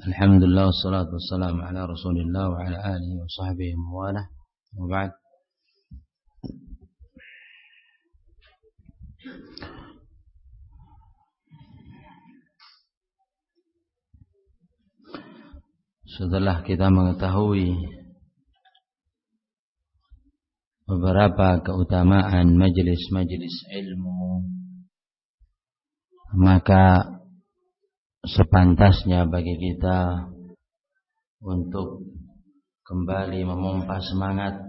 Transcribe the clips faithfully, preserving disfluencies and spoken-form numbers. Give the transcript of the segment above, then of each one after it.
Alhamdulillah wassalatu wassalamu ala Rasulillah wa ala alihi wa sahbihi wa mawalah. Wa ba'd. Setelah kita mengetahui beberapa keutamaan majelis-majelis ilmu, maka sepantasnya bagi kita untuk kembali memompa semangat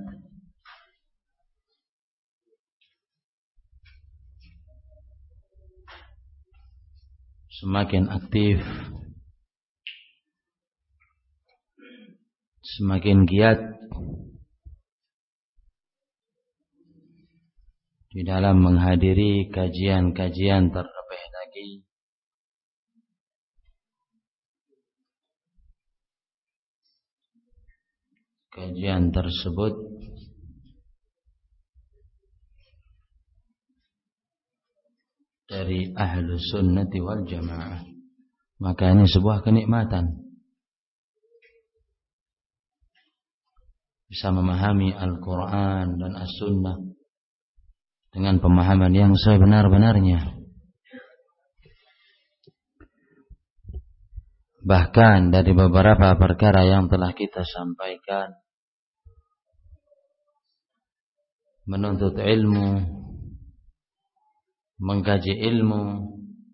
semakin aktif, semakin giat di dalam menghadiri kajian-kajian terlebih lagi kajian tersebut dari ahlu sunnati wal jamaah. Maka ini sebuah kenikmatan, bisa memahami Al-Quran dan As-Sunnah dengan pemahaman yang sebenar-benarnya. Bahkan dari beberapa perkara yang telah kita sampaikan, menuntut ilmu, mengkaji ilmu,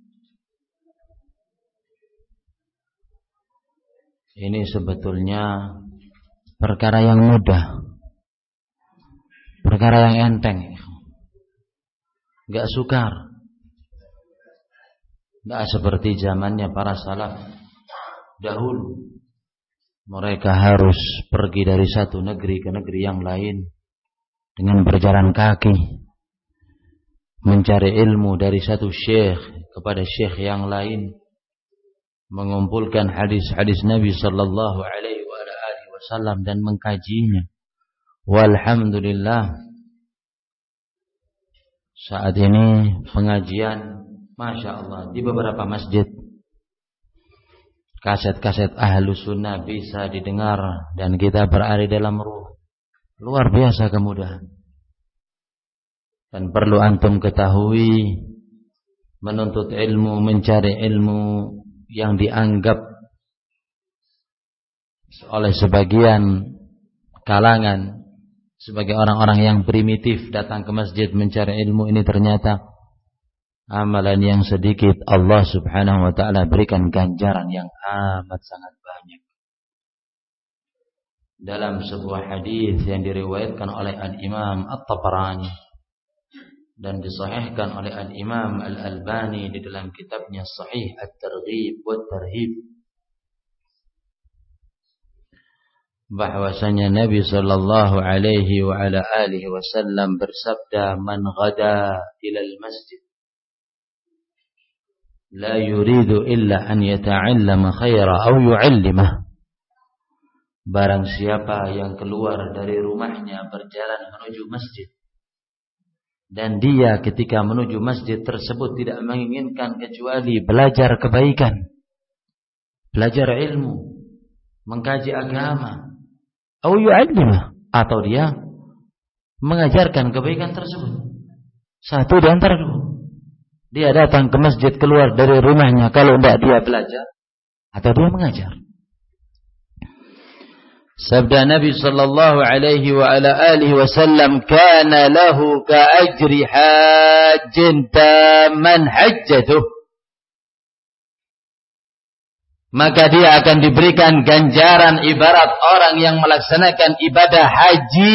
ini sebetulnya perkara yang mudah, perkara yang enteng, gak sukar, gak seperti zamannya para salaf dahulu. Mereka harus pergi dari satu negeri ke negeri yang lain dengan berjalan kaki, mencari ilmu dari satu syekh kepada syekh yang lain, mengumpulkan hadis-hadis Nabi sallallahu alaihi wasallam dan mengkajinya. Walhamdulillah, saat ini pengajian Masya Allah di beberapa masjid, kaset-kaset ahlu sunnah bisa didengar dan kita berada dalam ruh. Luar biasa kemudahan. Dan perlu antum ketahui, menuntut ilmu, mencari ilmu yang dianggap oleh sebagian kalangan sebagai orang-orang yang primitif, datang ke masjid mencari ilmu, ini ternyata amalan yang sedikit Allah subhanahu wa ta'ala berikan ganjaran yang amat sangat banyak. Dalam sebuah hadis yang diriwayatkan oleh Al-Imam At-Tabarani dan disahihkan oleh Al-Imam Al-Albani di dalam kitabnya Sahih At-Targhib wa Tarhib, bahwasanya Nabi sallallahu alaihi wa ala alihi wasallam bersabda, "Man ghada ila al-masjid la yuridu illa an yata'allama khaira aw yu'allimah." Barang siapa yang keluar dari rumahnya berjalan menuju masjid, dan dia ketika menuju masjid tersebut tidak menginginkan kecuali belajar kebaikan, belajar ilmu, mengkaji agama, atau yu'allimah, atau dia mengajarkan kebaikan tersebut. Satu di antara dua. Dia datang ke masjid, keluar dari rumahnya, kalau tidak dia belajar atau dia mengajar. Sabda Nabi sallallahu alaihi wa ala alihi wasallam, "Kana lahu ka ajri hajjin tamman hajjatuh." Maka dia akan diberikan ganjaran ibarat orang yang melaksanakan ibadah haji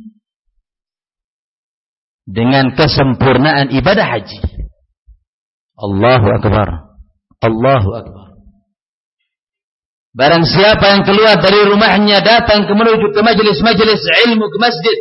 dengan kesempurnaan ibadah haji. Allahu Akbar, Allahu Akbar. Barang siapa yang keluar dari rumahnya datang ke menuju ke majelis-majelis ilmu, ke masjid,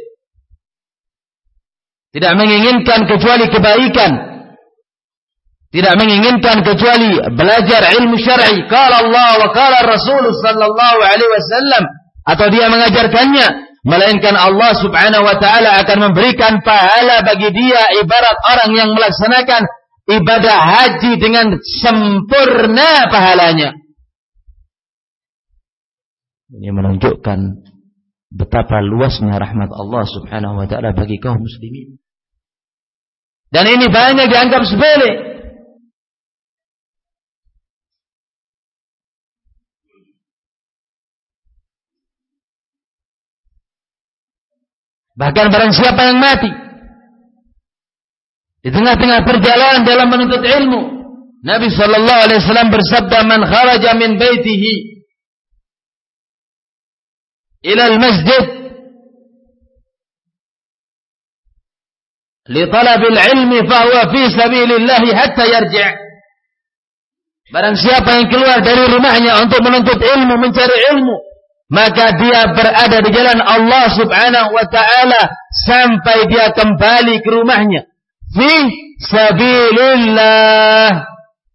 tidak menginginkan kecuali kebaikan, tidak menginginkan kecuali belajar ilmu syar'i, qala Allah wa qala Rasul sallallahu alaihi wasallam, atau dia mengajarkannya, melainkan Allah subhanahu wa ta'ala akan memberikan pahala bagi dia ibarat orang yang melaksanakan ibadah haji dengan sempurna pahalanya. Ini menunjukkan betapa luasnya rahmat Allah Subhanahu wa taala bagi kaum muslimin. Dan ini banyak dianggap sepele. Bahkan barang siapa yang mati di tengah-tengah perjalanan dalam menuntut ilmu, Nabi sallallahu alaihi wasallam bersabda, "Man kharaja min baitihi ila al-masjid li talabil ilmi fa huwa fi sabilillah hatta yarji'." Barang siapa yang keluar dari rumahnya untuk menuntut ilmu, mencari ilmu, maka dia berada di jalan Allah Subhanahu wa taala sampai dia kembali ke rumahnya. Fi sabilillah.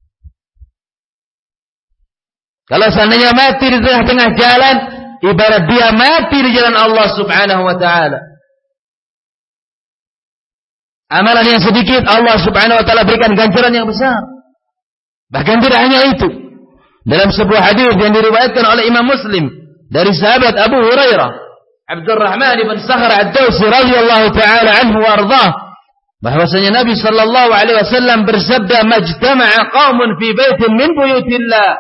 Kalau seandainya mati di tengah-tengah jalan, ibarat dia mati di jalan Allah Subhanahu wa taala. Amalan yang sedikit Allah Subhanahu wa taala berikan ganjaran yang besar. Bahkan tidak hanya itu. Dalam sebuah hadis yang diriwayatkan oleh Imam Muslim dari sahabat Abu Hurairah, Abdurrahman bin Sakhr ad-Dawsi radhiyallahu taala anhu wa ardhah, bahwasanya Nabi sallallahu alaihi wasallam bersabda, "Majtama'a qaumun fi baitin min buyutillah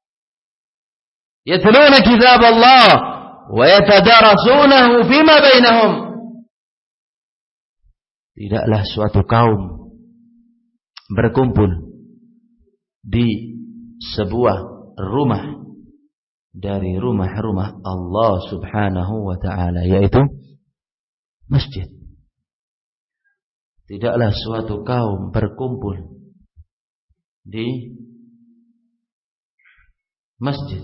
yatluna kitab Allah wa yatadarasunahu fima bainahum." Tidaklah suatu kaum berkumpul di sebuah rumah dari rumah-rumah Allah Subhanahu wa taala, yaitu masjid. Tidaklah suatu kaum berkumpul di masjid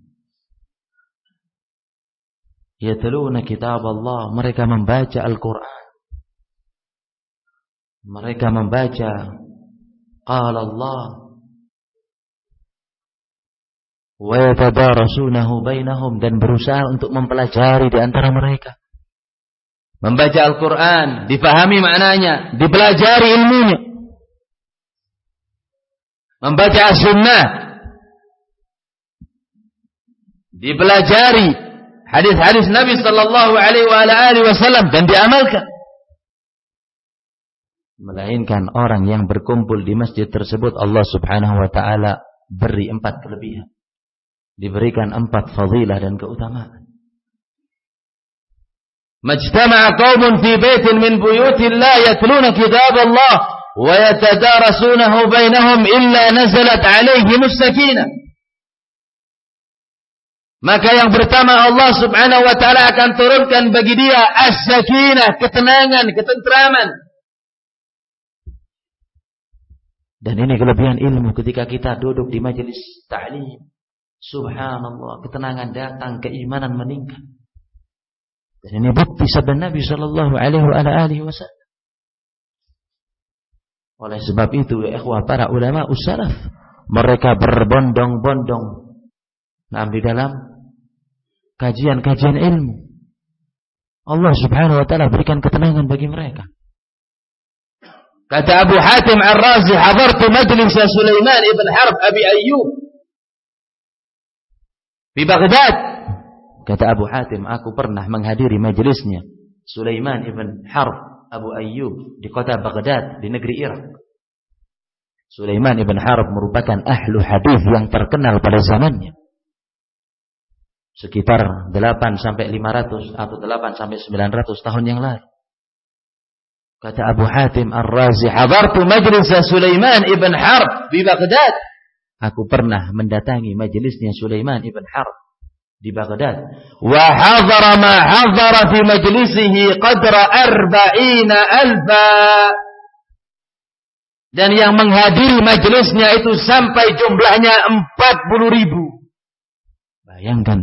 yatluna kitab Allah, mereka membaca Al-Quran, mereka membaca qala Allah, wa yatadarasunahu bainahum, dan berusaha untuk mempelajari di antara mereka. Membaca Al-Quran, difahami maknanya, dipelajari ilmunya. Membaca As-Sunnah, dipelajari hadis-hadis Nabi sallallahu alaihi wasallam dan diamalkan. Melainkan orang yang berkumpul di masjid tersebut, Allah Subhanahu wa taala beri empat kelebihan. Diberikan empat fadilah dan keutamaan. Majtama'a qaumun fi baitin min buyutillah yatluna kitab Allah wa yatadarasunahu bainahum illa nazalat alaihimus sakinah. Maka yang pertama Allah Subhanahu wa taala akan turunkan bagi dia as-sakinah, ketenangan, ketentraman. Dan ini kelebihan ilmu ketika kita duduk di majelis ta'lim. Subhanallah, ketenangan datang, keimanan meningkat. Dan ini bukti sabda Nabi sallallahu alaihi wasallam. Oleh sebab itu, ya ikhwah, para ulama ussalaf, mereka berbondong-bondong nah di dalam kajian-kajian ilmu. Allah Subhanahu wa taala berikan ketenangan bagi mereka. Kata Abu Hatim Ar-Razi, hadartu majlis Sulaiman ibn Harb Abi Ayyub di Baghdad. Kata Abu Hatim, aku pernah menghadiri majelisnya Sulaiman ibn Harb Abu Ayyub di kota Baghdad di negeri Irak. Sulaiman ibn Harb merupakan ahlu hadis yang terkenal pada zamannya. Sekitar delapan sampai lima ratus atau delapan sampai sembilan ratus tahun yang lalu. Kata Abu Hatim Ar-Razi, hadartu majlis Sulaiman ibn Harb di Baghdad. Aku pernah mendatangi majelisnya Sulaiman ibn Harb di Baghdad. Wa hadara ma hadara fi majlisihi qadra arba'ina alfa. Dan yang menghadiri majelisnya itu sampai jumlahnya empat puluh ribu. Bayangkan.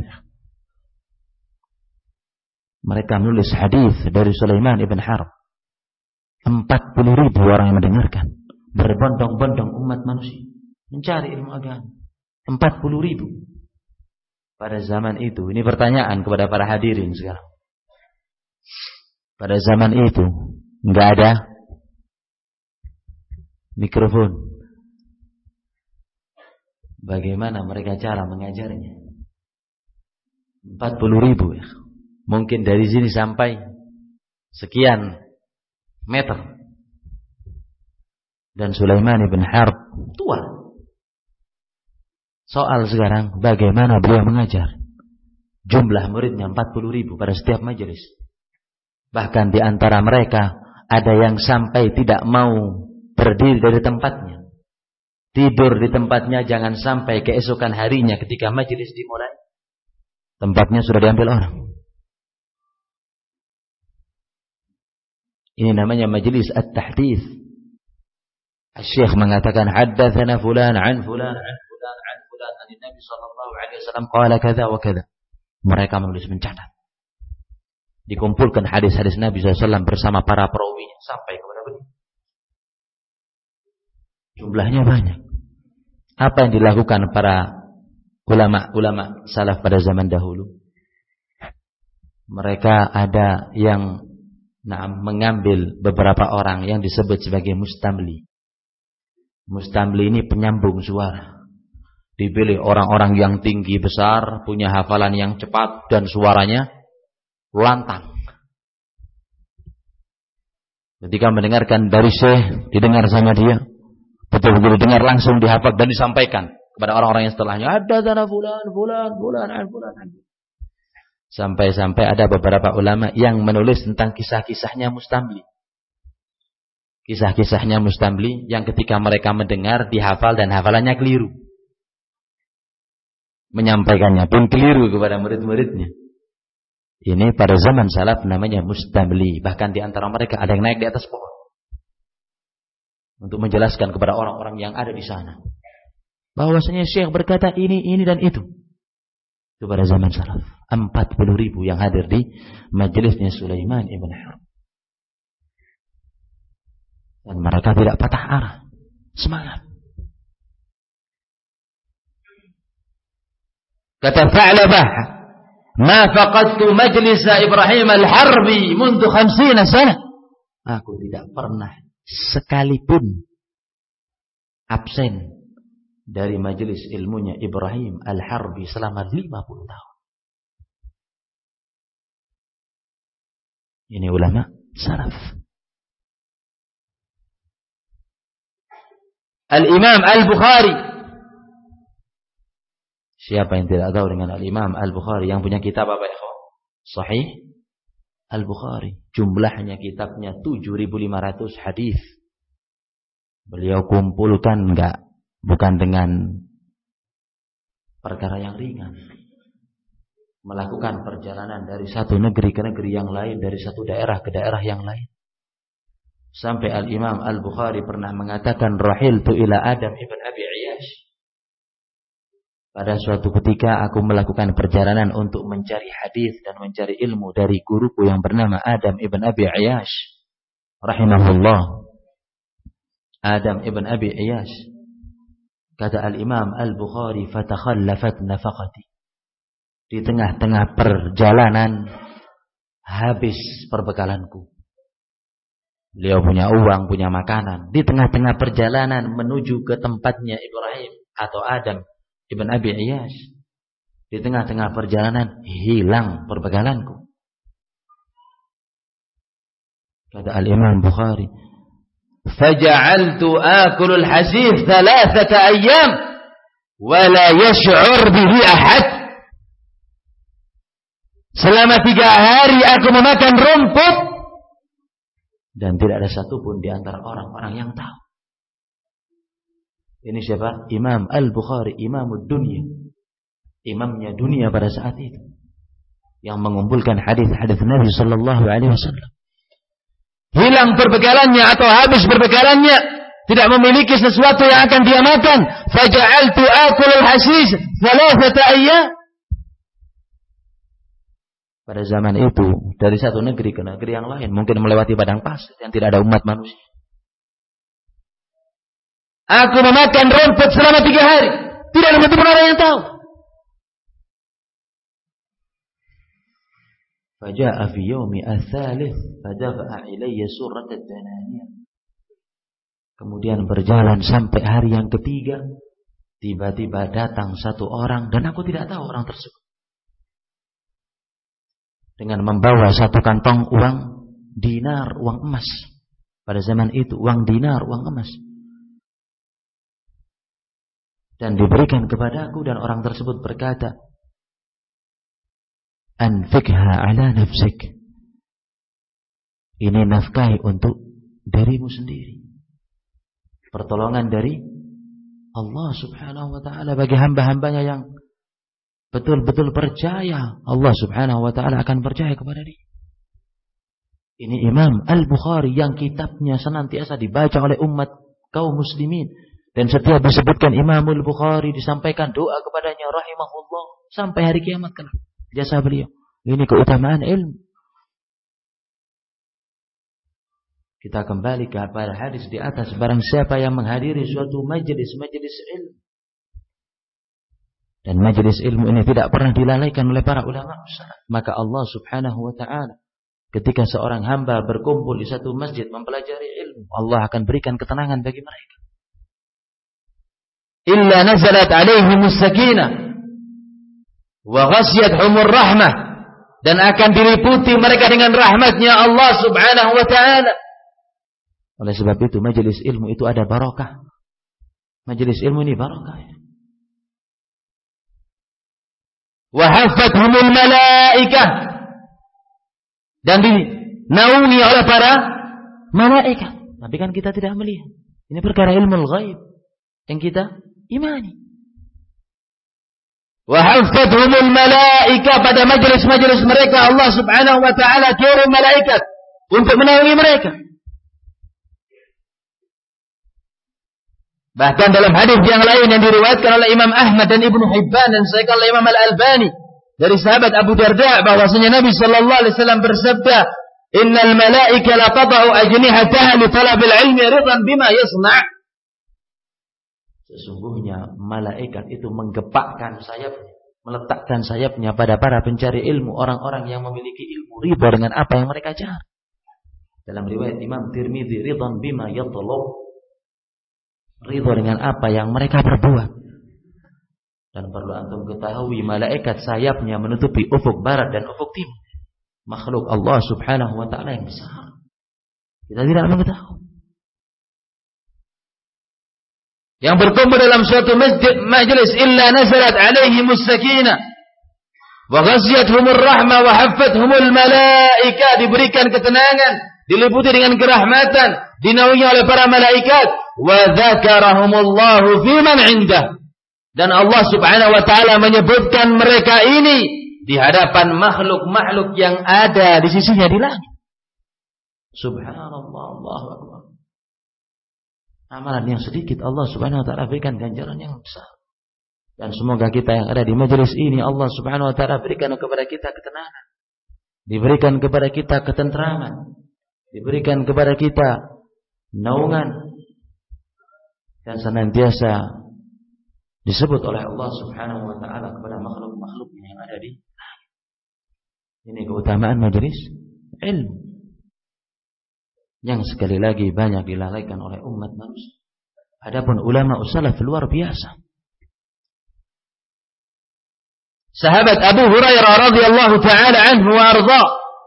Mereka menulis hadis dari Sulaiman ibn Harb. empat puluh ribu orang yang mendengarkan. Berbondong-bondong umat manusia mencari ilmu agama. empat puluh ribu pada zaman itu. Ini pertanyaan kepada para hadirin sekarang. Pada zaman itu enggak ada mikrofon. Bagaimana mereka cara mengajarnya? empat puluh ribu. Mungkin dari sini sampai sekian meter. Dan Sulaiman ibn Harb tua. Soal sekarang, bagaimana beliau mengajar? Jumlah muridnya empat puluh ribu pada setiap majelis. Bahkan di antara mereka ada yang sampai tidak mau berdiri dari tempatnya. Tidur di tempatnya, jangan sampai keesokan harinya ketika majelis dimulai, tempatnya sudah diambil orang. Ini namanya majelis at-tahdits. Syekh mengatakan haddatsana fulan an fulan an fulan an fulan an Nabi sallallahu alaihi wasallam qala kadza wa kadza. Mereka menulis, mencatat. Dikumpulkan hadis-hadis Nabi sallallahu alaihi wasallam bersama para perawinya sampai kepada beliau. Jumlahnya banyak. Apa yang dilakukan para ulama-ulama salaf pada zaman dahulu? Mereka ada yang nah, mengambil beberapa orang yang disebut sebagai mustamli. Mustamli ini penyambung suara. Dipilih orang-orang yang tinggi besar, punya hafalan yang cepat dan suaranya lantang. Ketika mendengarkan dari syekh, didengar sama dia, betul-betul dengar langsung dihafal dan disampaikan kepada orang-orang yang setelahnya. Ada dana fulan, fulan, fulan, fulan. Sampai-sampai ada beberapa ulama yang menulis tentang kisah-kisahnya mustamli. Kisah-kisahnya mustamli yang ketika mereka mendengar dihafal dan hafalannya keliru. Menyampaikannya pun keliru kepada murid-muridnya. Ini pada zaman salaf namanya mustamli. Bahkan di antara mereka ada yang naik di atas pohon untuk menjelaskan kepada orang-orang yang ada di sana bahwasanya syekh berkata ini, ini dan itu. Itu pada zaman salaf. empat puluh ribu yang hadir di majelisnya Sulaiman ibn Harb. Dan mereka tidak patah arah. Semangat. Kata Tha'labah, "Ma faqadtu majlisa Ibrahim al-Harbi mundu khamsina sana." Aku tidak pernah sekalipun absen dari majelis ilmunya Ibrahim al-Harbi selama lima puluh tahun. Ini ulama salaf. Al-Imam Al-Bukhari. Siapa yang tidak tahu dengan Al-Imam Al-Bukhari yang punya kitab apa ya? Sahih Al-Bukhari. Jumlahnya kitabnya tujuh ribu lima ratus hadis. Beliau kumpulkan enggak, bukan dengan perkara yang ringan. Melakukan perjalanan dari satu negeri ke negeri yang lain, dari satu daerah ke daerah yang lain. Sampai Al-Imam Al-Bukhari pernah mengatakan, rahiltu ila Adam ibn Abi Iyash. Pada suatu ketika aku melakukan perjalanan untuk mencari hadis dan mencari ilmu dari guruku yang bernama Adam ibn Abi Iyash rahimahullah. Adam ibn Abi Iyash. Kata Al-Imam Al-Bukhari, fatakhallafat nafaqati. Di tengah-tengah perjalanan habis perbekalanku. Beliau punya uang, punya makanan. Di tengah-tengah perjalanan menuju ke tempatnya Ibrahim atau Adam ibn Abi Iyash. Di tengah-tengah perjalanan hilang perbekalanku. Kata Al-Imam Bukhari, faja'altu akulul hasif thalathata ayyam wa la yash'ur bihi ahad. Selama tiga hari aku memakan rumput dan tidak ada satupun di antara orang-orang yang tahu. Ini siapa? Imam Al-Bukhari, Imamud Dunya. Imamnya dunia pada saat itu. Yang mengumpulkan hadis-hadis Nabi sallallahu alaihi wasallam. Hilang perbekalannya atau habis perbekalannya, tidak memiliki sesuatu yang akan dia makan. Faja'altu akulul hasis thalathata ayyam. Pada zaman itu, dari satu negeri ke negeri yang lain, mungkin melewati padang pasir yang tidak ada umat manusia. Aku memakan rumput selama tiga hari. Tidak ada satu orang yang tahu. Faja'a fi yawmi ats-tsalits fadafa'a ilayya surat ad-dananiyah. Kemudian berjalan sampai hari yang ketiga, tiba-tiba datang satu orang dan aku tidak tahu orang tersebut. dengan membawa satu kantong uang dinar, uang emas. Pada zaman itu uang dinar, uang emas. Dan diberikan kepadaku, dan orang tersebut berkata, anfikha ala nafsik. Ini nafkahi untuk dirimu sendiri. Pertolongan dari Allah subhanahu wa ta'ala bagi hamba-hambanya yang betul-betul percaya. Allah subhanahu wa ta'ala akan percaya kepada dia. Ini Imam Al-Bukhari yang kitabnya senantiasa dibaca oleh umat kaum muslimin. Dan setiap disebutkan Imam Al-Bukhari disampaikan doa kepadanya rahimahullah sampai hari kiamat kelak. Jasa beliau. Ini keutamaan ilmu. Kita kembali kepada hadis di atas. Barang siapa yang menghadiri suatu majelis-majelis ilmu. Dan majelis ilmu ini tidak pernah dilalaikan oleh para ulama besar. Maka Allah subhanahu wa ta'ala, ketika seorang hamba berkumpul di satu masjid mempelajari ilmu, Allah akan berikan ketenangan bagi mereka. Illa nazalat alaihimus sakinah wa ghasyiyatuhumur rahmah. Dan akan diliputi mereka dengan rahmatnya Allah subhanahu wa ta'ala. Oleh sebab itu majelis ilmu itu ada barakah. Majelis ilmu ini barakah. Wa haffathumul malaikah. Dan dinaungi oleh para malaikat. Tapi kan kita tidak melihat. Ini perkara ilmu ghaib yang kita imani. Wa haffathumul malaikah. Pada majelis-majelis mereka Allah subhanahu wa ta'ala kirim malaikat untuk menaungi mereka. Bahkan dalam hadis yang lain yang diriwayatkan oleh Imam Ahmad dan Ibnu Hibban dan disahihkan oleh Imam Al-Albani dari sahabat Abu Darda bahwasanya Nabi sallallahu alaihi wasallam bersabda, "Innal malaika la tad'u ajnihataha li talabil ilmi ridan bima yasna'." Sesungguhnya malaikat itu menggepakkan sayapnya, meletakkan sayapnya pada para pencari ilmu, orang-orang yang memiliki ilmu, ridha dengan apa yang mereka cari. Dalam riwayat Imam Tirmidzi, ridan bima yatlub, ridha dengan apa yang mereka perbuat. Dan perlu antum ketahui, malaikat sayapnya menutupi ufuk barat dan ufuk timur. Makhluk Allah subhanahu wa ta'ala yang besar. Kita tidak mengetahui. Yang berkumpul dalam suatu masjid majlis illa nazalat alaihimus sakinah wa ghasyiyatuhumur rahmah wa haffathumul malaika. Diberikan ketenangan, diliputi dengan kerahmatan, dinaungi oleh para malaikat. Wa dzakarahumullahu fi man 'indah. Dan Allah subhanahu wa ta'ala menyebutkan mereka ini di hadapan makhluk-makhluk yang ada di sisinya di langit. Subhanallah, Allahu akbar. Amalan yang sedikit Allah subhanahu wa ta'ala berikan ganjaran yang besar. Dan semoga kita yang ada di majelis ini Allah subhanahu wa ta'ala berikan kepada kita ketenangan, diberikan kepada kita ketentraman, diberikan kepada kita naungan, dan senantiasa disebut oleh Allah subhanahu wa ta'ala kepada makhluk-makhluknya yang ada di langit. Ini keutamaan majelis ilmu yang sekali lagi banyak dilalaikan oleh umat manusia. Adapun ulama salaf luar biasa. Sahabat Abu Hurairah radhiyallahu taala anhu wa arda.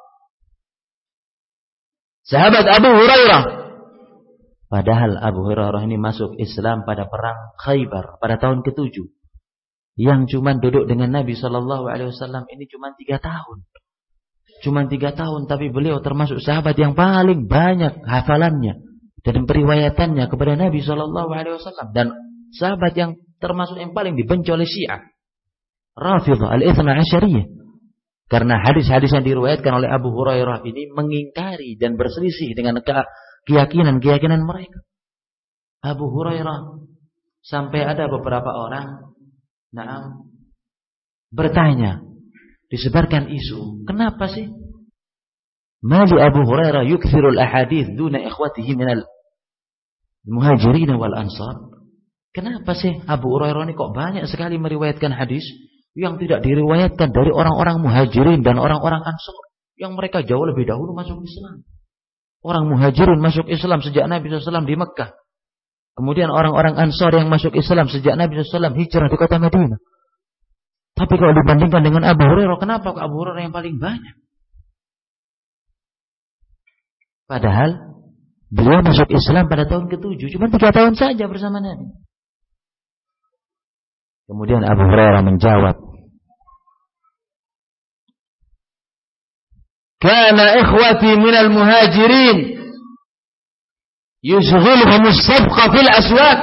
Sahabat Abu Hurairah, padahal Abu Hurairah ini masuk Islam pada perang Khaybar pada tahun ketujuh. Yang cuma duduk dengan Nabi sallallahu alaihi wasallam ini cuma tiga tahun. Cuma tiga tahun, tapi beliau termasuk sahabat yang paling banyak hafalannya dan periwayatannya kepada Nabi sallallahu alaihi wasallam, dan sahabat yang termasuk yang paling dibenci oleh Syiah Rafidhah al-Ithna Asyariyah, karena hadis-hadis yang diriwayatkan oleh Abu Hurairah ini mengingkari dan berselisih dengan keyakinan-keyakinan mereka. Abu Hurairah sampai ada beberapa orang nah, bertanya, disebarkan isu, kenapa sih Mali Abu Hurairah yukthirul ahadith duna ikhwatihi minal muhajirin wal ansar? Kenapa sih Abu Hurairah ini kok banyak sekali meriwayatkan hadis yang tidak diriwayatkan dari orang-orang muhajirin dan orang-orang ansar, yang mereka jauh lebih dahulu masuk Islam? Orang muhajirin masuk Islam sejak Nabi shallallahu alaihi wasallam di Mekkah. Kemudian orang-orang ansar yang masuk Islam sejak Nabi shallallahu alaihi wasallam hijrah di kota Madinah. Tapi kalau dibandingkan dengan Abu Hurairah, kenapa Abu Hurairah yang paling banyak? Padahal beliau masuk Islam pada tahun ketujuh, cuma tiga tahun saja bersama Nabi. Kemudian Abu Hurairah menjawab, "Kana ikhwati minal muhajirin yushghilhum as-sabqa fil aswaq."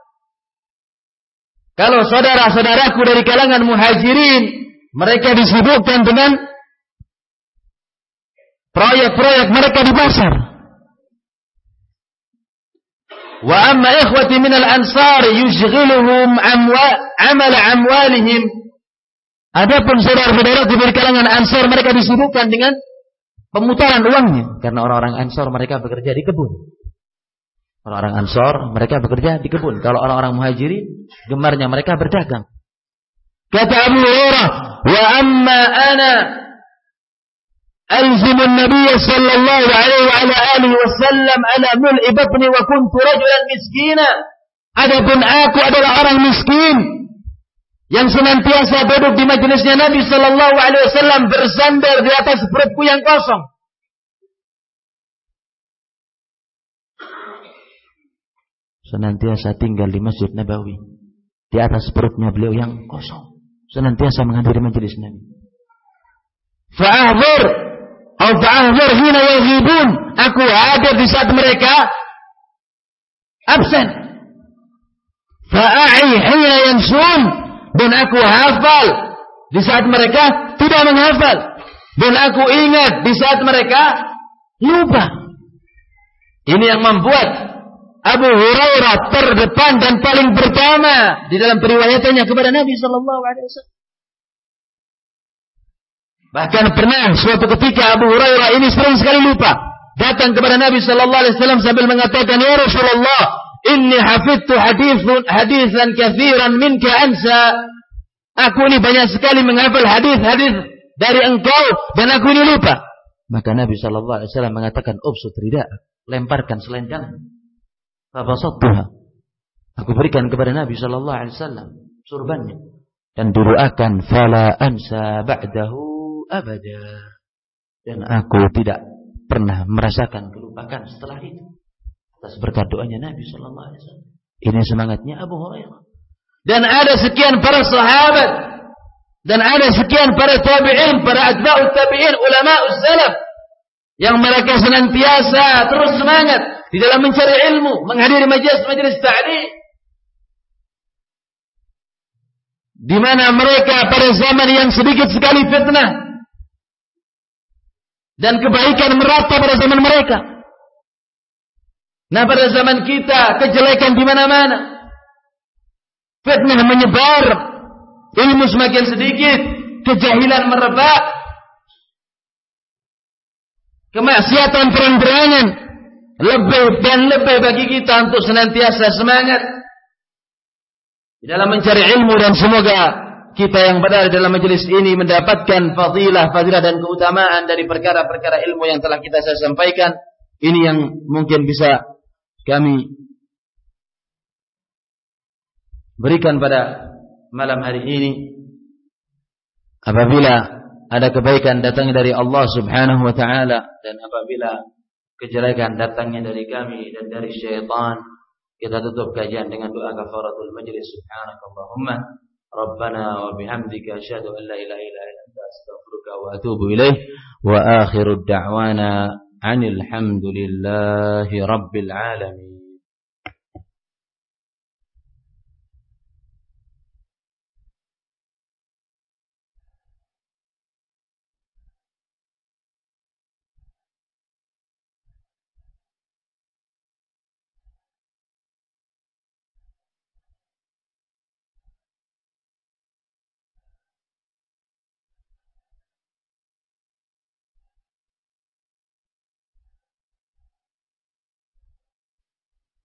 Kalau saudara-saudaraku dari kalangan muhajirin, mereka disibukkan dengan proyek-proyek mereka di pasar. Wa amma ikhwati minal ansar yushghiluhum amwa amal amwalihim. Adapun saudara-saudaraku dari kalangan ansar, mereka disibukkan dengan pemutaran uangnya, karena orang-orang ansar mereka bekerja di kebun. Orang-orang Ansor mereka bekerja di kebun. Kalau orang-orang Muhajirin gemarnya mereka berdagang. Kata Abu Hurairah, "Wa amma ana alzimu an-nabiy sallallahu alaihi wa ala alihi wasallam ala mul'i batni wa kuntu rajulan miskina." Adapun aku adalah orang miskin yang senantiasa duduk di majelisnya Nabi sallallahu alaihi wasallam bersandar di atas perutku yang kosong. Senantiasa tinggal di Masjid Nabawi, di atas perutnya beliau yang kosong, senantiasa menghadiri majelis Nabi. Fa'ahzur atau fa'ahzur hina yaghibun, aku hadir di saat mereka absen. Fa'a'i hina yansun, dan aku hafal di saat mereka tidak menghafal, dan aku ingat di saat mereka lupa. Ini yang membuat Abu Hurairah terdepan dan paling pertama di dalam periwayatannya kepada Nabi sallallahu alaihi wasallam. Bahkan pernah suatu ketika Abu Hurairah ini sering sekali lupa, datang kepada Nabi sallallahu alaihi wasallam sambil mengatakan, "Ya Rasulullah, inni hafidtu haditsun haditsan katsiran minka ansa." Aku ini banyak sekali menghafal hadis-hadis dari engkau dan aku ini lupa. Maka Nabi sallallahu alaihi wasallam mengatakan, "Ubsut rida," lemparkan selendang. Fabasattuha, aku berikan kepada Nabi sallallahu alaihi wasallam surbannya, dan doakan fala ansa ba'dahu abada, dan aku tidak pernah merasakan kelupaan setelah itu, atas berkat doanya Nabi sallallahu alaihi wasallam. Ini semangatnya Abu Hurairah. Dan ada sekian para sahabat, dan ada sekian para tabi'in, para atba'ut tabi'in, ulama'us salaf, yang mereka senantiasa terus semangat di dalam mencari ilmu, menghadiri majelis-majelis ta'lim, di mana mereka pada zaman yang sedikit sekali fitnah dan kebaikan merata pada zaman mereka. Nah, pada zaman kita kejelekan di mana-mana, fitnah menyebar, ilmu semakin sedikit, kejahilan merebak, kemaksiatan terang-terangan. Lebih dan lebih bagi kita untuk senantiasa semangat di dalam mencari ilmu, dan semoga kita yang berada dalam majelis ini mendapatkan fadilah, fadilah dan keutamaan dari perkara-perkara ilmu yang telah kita saya sampaikan. Ini yang mungkin bisa kami berikan pada malam hari ini. Apabila ada kebaikan datangnya dari Allah Subhanahu wa taala, dan apabila kejelekan datangnya dari kami dan dari syaitan, kita tutup kajian dengan doa kafaratul majlis. Subhanakallahumma rabbana wa bihamdika asyhadu an la ilaha illa anta astaghfiruka wa atubu ilaih. Wa akhiru da'wana anil hamdulillahi rabbil alamin.